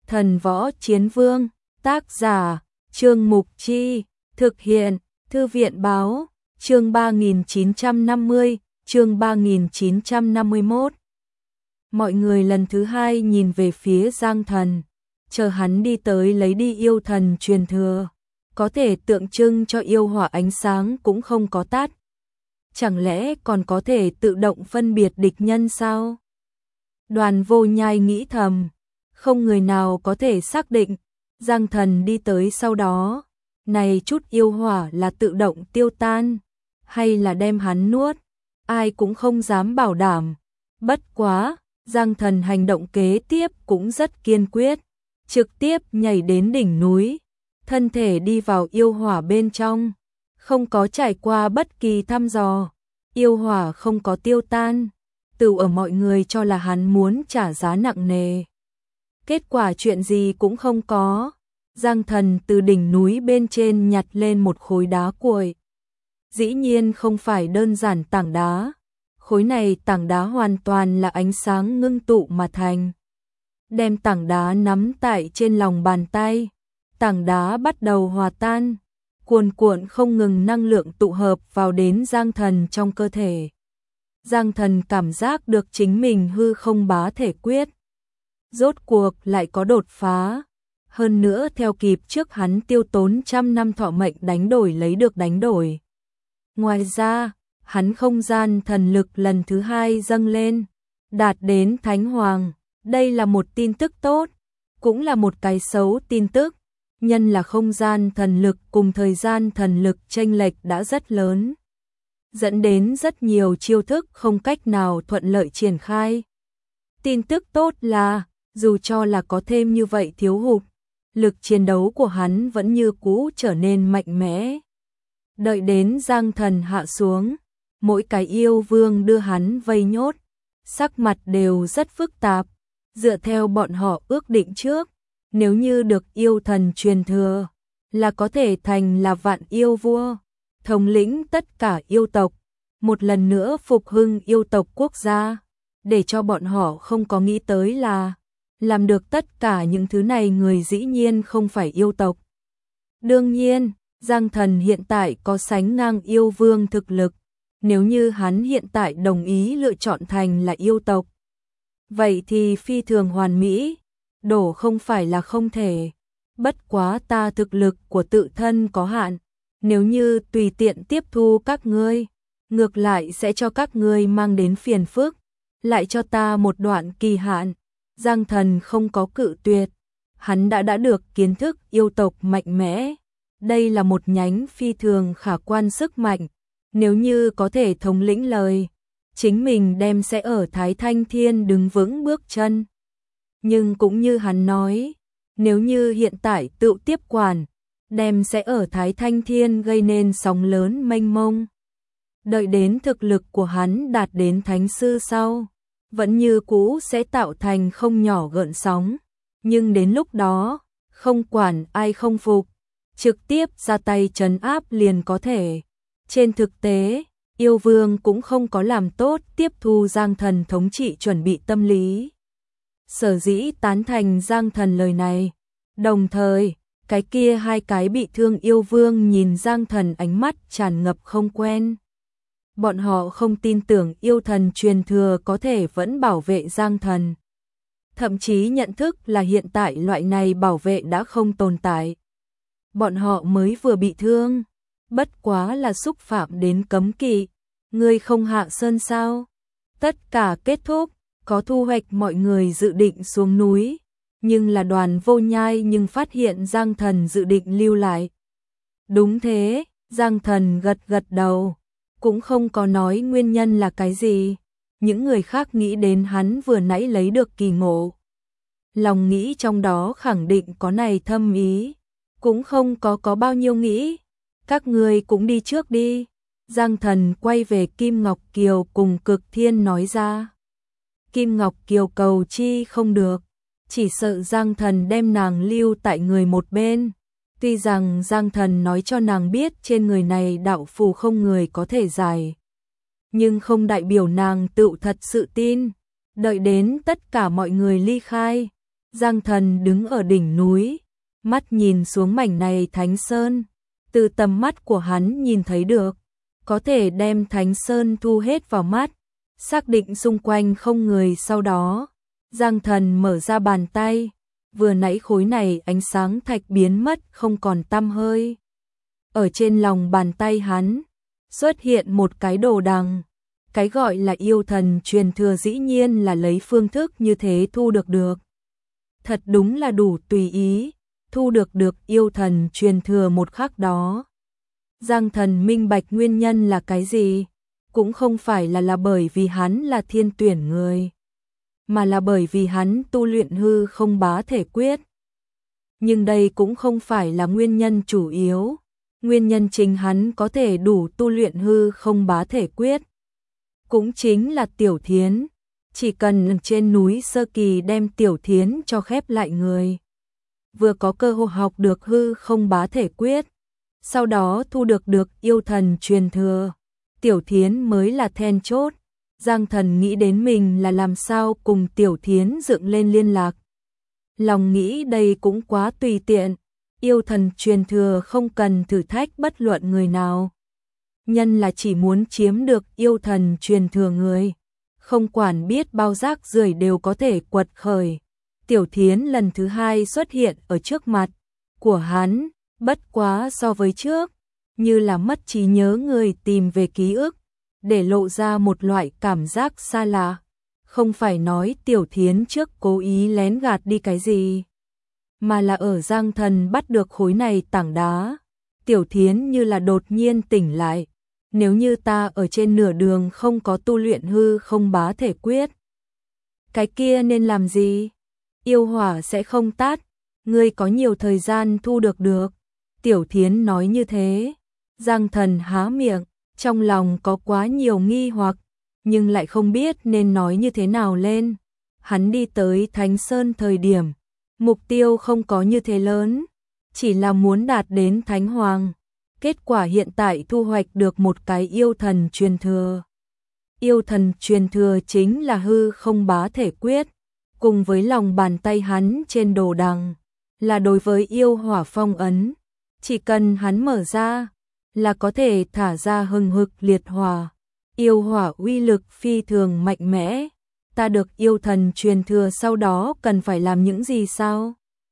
Thần Võ Chiến Vương, tác giả, Trương Mục Chi, thực hiện, Thư viện Báo, chương 3950, chương 3951. Mọi người lần thứ hai nhìn về phía Giang Thần, chờ hắn đi tới lấy đi yêu thần truyền thừa, có thể tượng trưng cho yêu hỏa ánh sáng cũng không có tắt. Chẳng lẽ còn có thể tự động phân biệt địch nhân sao? Đoàn Vô Nhai nghĩ thầm, không người nào có thể xác định. Giang Thần đi tới sau đó, này chút yêu hỏa là tự động tiêu tan, hay là đem hắn nuốt, ai cũng không dám bảo đảm. Bất quá, Giang Thần hành động kế tiếp cũng rất kiên quyết, trực tiếp nhảy đến đỉnh núi, thân thể đi vào yêu hỏa bên trong, không có trải qua bất kỳ thăm dò, yêu hỏa không có tiêu tan, từ ở mọi người cho là hắn muốn trả giá nặng nề. Kết quả chuyện gì cũng không có. Giang Thần từ đỉnh núi bên trên nhặt lên một khối đá cuội. Dĩ nhiên không phải đơn giản tảng đá. Khối này tảng đá hoàn toàn là ánh sáng ngưng tụ mà thành. Đem tảng đá nắm tại trên lòng bàn tay. Tảng đá bắt đầu hòa tan. Cuồn cuộn không ngừng năng lượng tụ hợp vào đến Giang Thần trong cơ thể. Giang Thần cảm giác được chính mình hư không bá thể quyết. Rốt cuộc lại có đột phá. Hơn nữa theo kịp trước hắn tiêu tốn trăm năm thọ mệnh đánh đổi lấy được đánh đổi. Ngoài ra, hắn không gian thần lực lần thứ hai dâng lên, đạt đến Thánh Hoàng. Đây là một tin tức tốt, cũng là một cái xấu tin tức. Nhân là không gian thần lực cùng thời gian thần lực chênh lệch đã rất lớn, dẫn đến rất nhiều chiêu thức không cách nào thuận lợi triển khai. Tin tức tốt là, dù cho là có thêm như vậy thiếu hụt, lực chiến đấu của hắn vẫn như cũ trở nên mạnh mẽ. Đợi đến Giang Thần hạ xuống, mỗi cái yêu vương đưa hắn vây nhốt, sắc mặt đều rất phức tạp. Dựa theo bọn họ ước định trước, nếu như được yêu thần truyền thừa, là có thể thành là vạn yêu vua, thống lĩnh tất cả yêu tộc, một lần nữa phục hưng yêu tộc quốc gia. Để cho bọn họ không có nghĩ tới là làm được tất cả những thứ này người dĩ nhiên không phải yêu tộc. Đương nhiên, Giang Thần hiện tại có sánh ngang yêu vương thực lực, nếu như hắn hiện tại đồng ý lựa chọn thành là yêu tộc, vậy thì phi thường hoàn mỹ, đổ không phải là không thể. Bất quá ta thực lực của tự thân có hạn, nếu như tùy tiện tiếp thu các ngươi, ngược lại sẽ cho các ngươi mang đến phiền phức, lại cho ta một đoạn kỳ hạn. Giang Thần không có cự tuyệt, hắn đã được kiến thức yêu tộc mạnh mẽ. Đây là một nhánh phi thường khả quan sức mạnh, nếu như có thể thống lĩnh lời, chính mình đem sẽ ở Thái Thanh Thiên đứng vững bước chân. Nhưng cũng như hắn nói, nếu như hiện tại tự tiếp quản, đem sẽ ở Thái Thanh Thiên gây nên sóng lớn mênh mông. Đợi đến thực lực của hắn đạt đến thánh sư sau, vẫn như cũ sẽ tạo thành không nhỏ gợn sóng, nhưng đến lúc đó, không quản ai không phục, trực tiếp ra tay trấn áp liền có thể. Trên thực tế, yêu vương cũng không có làm tốt tiếp thu Giang Thần thống trị chuẩn bị tâm lý. Sở dĩ tán thành Giang Thần lời này, đồng thời, cái kia hai cái bị thương yêu vương nhìn Giang Thần ánh mắt tràn ngập không quen. Bọn họ không tin tưởng yêu thần truyền thừa có thể vẫn bảo vệ Giang Thần. Thậm chí nhận thức là hiện tại loại này bảo vệ đã không tồn tại. Bọn họ mới vừa bị thương, bất quá là xúc phạm đến cấm kỵ. Ngươi không hạ sơn sao? Tất cả kết thúc, có thu hoạch mọi người dự định xuống núi. Nhưng là Đoàn Vô Nhai nhưng phát hiện Giang Thần dự định lưu lại. Đúng thế, Giang Thần gật gật đầu. Cũng không có nói nguyên nhân là cái gì. Những người khác nghĩ đến hắn vừa nãy lấy được kỳ ngộ. Lòng nghĩ trong đó khẳng định có này thâm ý. Cũng không có bao nhiêu nghĩ. Các người cũng đi trước đi. Giang Thần quay về Kim Ngọc Kiều cùng Cực Thiên nói ra. Kim Ngọc Kiều cầu chi không được. Chỉ sợ Giang Thần đem nàng lưu tại người một bên. Tuy rằng Giang Thần nói cho nàng biết trên người này đạo phù không người có thể giải, nhưng không đại biểu nàng tự thật sự tin. Đợi đến tất cả mọi người ly khai, Giang Thần đứng ở đỉnh núi, mắt nhìn xuống mảnh này Thánh Sơn, từ tầm mắt của hắn nhìn thấy được, có thể đem Thánh Sơn thu hết vào mắt, xác định xung quanh không người. Sau đó, Giang Thần mở ra bàn tay, vừa nãy khối này ánh sáng thạch biến mất không còn tăm hơi. Ở trên lòng bàn tay hắn, xuất hiện một cái đồ đằng, cái gọi là yêu thần truyền thừa dĩ nhiên là lấy phương thức như thế thu được. Thật đúng là đủ tùy ý, thu được yêu thần truyền thừa một khắc đó. Giang Thần minh bạch nguyên nhân là cái gì, cũng không phải là bởi vì hắn là thiên tuyển người, mà là bởi vì hắn tu luyện hư không bá thể quyết. Nhưng đây cũng không phải là nguyên nhân chủ yếu, nguyên nhân chính hắn có thể đủ tu luyện hư không bá thể quyết. Cũng chính là Tiểu Thiến, chỉ cần trên núi sơ kỳ đem Tiểu Thiến cho khép lại người. Vừa có cơ hội học được hư không bá thể quyết, sau đó thu được yêu thần truyền thừa, Tiểu Thiến mới là then chốt. Giang Thần nghĩ đến mình là làm sao cùng Tiểu Thiến dựng lên liên lạc. Lòng nghĩ đây cũng quá tùy tiện, yêu thần truyền thừa không cần thử thách bất luận người nào. Nhân là chỉ muốn chiếm được yêu thần truyền thừa người, không quản biết bao rác rưởi đều có thể quật khởi. Tiểu Thiến lần thứ hai xuất hiện ở trước mặt của hắn, bất quá so với trước, như là mất trí nhớ người tìm về ký ức, để lộ ra một loại cảm giác xa lạ. Không phải nói Tiểu Thiến trước cố ý lén gạt đi cái gì, mà là ở Giang Thần bắt được khối này tảng đá, Tiểu Thiến như là đột nhiên tỉnh lại. Nếu như ta ở trên nửa đường không có tu luyện hư không bá thể quyết, cái kia nên làm gì? Yêu hỏa sẽ không tắt, ngươi có nhiều thời gian thu được. Tiểu Thiến nói như thế, Giang Thần há miệng, trong lòng có quá nhiều nghi hoặc, nhưng lại không biết nên nói như thế nào lên. Hắn đi tới Thánh Sơn thời điểm, mục tiêu không có như thế lớn, chỉ là muốn đạt đến Thánh Hoàng. Kết quả hiện tại thu hoạch được một cái yêu thần truyền thừa. Yêu thần truyền thừa chính là hư không bá thể quyết, cùng với lòng bàn tay hắn trên đồ đằng, là đối với yêu hỏa phong ấn. Chỉ cần hắn mở ra, là có thể thả ra hừng hực liệt hỏa. Yêu hỏa uy lực phi thường mạnh mẽ. Ta được yêu thần truyền thừa sau đó cần phải làm những gì sao?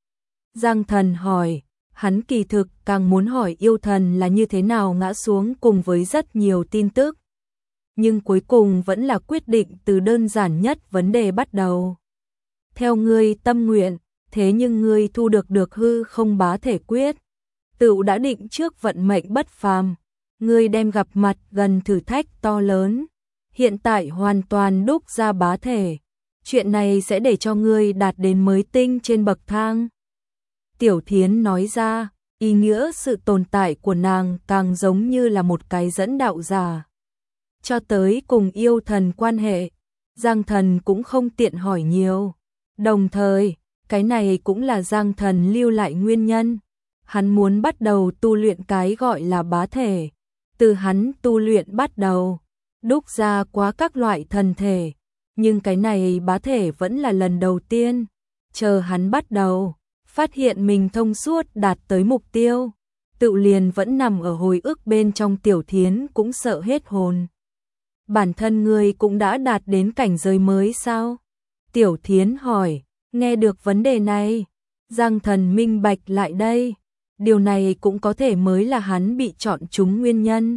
Giang Thần hỏi. Hắn kỳ thực càng muốn hỏi yêu thần là như thế nào ngã xuống cùng với rất nhiều tin tức. Nhưng cuối cùng vẫn là quyết định từ đơn giản nhất vấn đề bắt đầu. Theo ngươi tâm nguyện, thế nhưng ngươi thu được hư không bá thể quyết, tự đã định trước vận mệnh bất phàm, ngươi đem gặp mặt gần thử thách to lớn, hiện tại hoàn toàn đúc ra bá thể. Chuyện này sẽ để cho ngươi đạt đến mới tinh trên bậc thang. Tiểu Thiến nói ra, ý nghĩa sự tồn tại của nàng càng giống như là một cái dẫn đạo giả. Cho tới cùng yêu thần quan hệ, Giang Thần cũng không tiện hỏi nhiều. Đồng thời, cái này cũng là Giang Thần lưu lại nguyên nhân. Hắn muốn bắt đầu tu luyện cái gọi là bá thể. Từ hắn tu luyện bắt đầu, đúc ra quá các loại thần thể. Nhưng cái này bá thể vẫn là lần đầu tiên. Chờ hắn bắt đầu, phát hiện mình thông suốt đạt tới mục tiêu, tự liền vẫn nằm ở hồi ức bên trong. Tiểu Thiến cũng sợ hết hồn. Bản thân ngươi cũng đã đạt đến cảnh giới mới sao? Tiểu Thiến hỏi. Nghe được vấn đề này, Giang Thần minh bạch lại đây. Điều này cũng có thể mới là hắn bị chọn trúng nguyên nhân.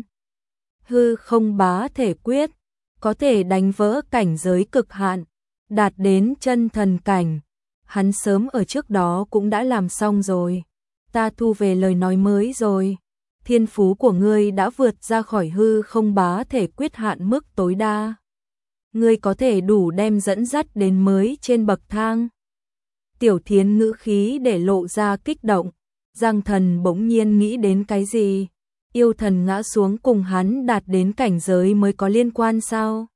Hư không bá thể quyết, có thể đánh vỡ cảnh giới cực hạn, đạt đến chân thần cảnh. Hắn sớm ở trước đó cũng đã làm xong rồi. Ta thu về lời nói mới rồi. Thiên phú của ngươi đã vượt ra khỏi hư không bá thể quyết hạn mức tối đa. Ngươi có thể đủ đem dẫn dắt đến mới trên bậc thang. Tiểu Thiến ngữ khí để lộ ra kích động. Giang Thần bỗng nhiên nghĩ đến cái gì? Yêu thần ngã xuống cùng hắn đạt đến cảnh giới mới có liên quan sao?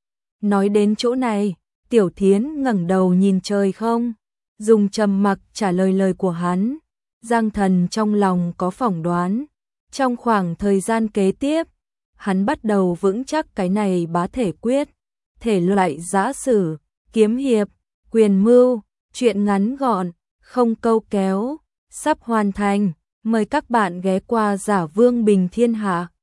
Nói đến chỗ này, Tiểu Thiến ngẩng đầu nhìn trời không, dùng trầm mặc trả lời lời của hắn. Giang Thần trong lòng có phỏng đoán. Trong khoảng thời gian kế tiếp, hắn bắt đầu vững chắc cái này bá thể quyết. Thể loại giã sử, kiếm hiệp, quyền mưu, Chuyện ngắn gọn, không câu kéo, sắp hoàn thành. Mời các bạn ghé qua Giả Vương Bình Thiên Hạ.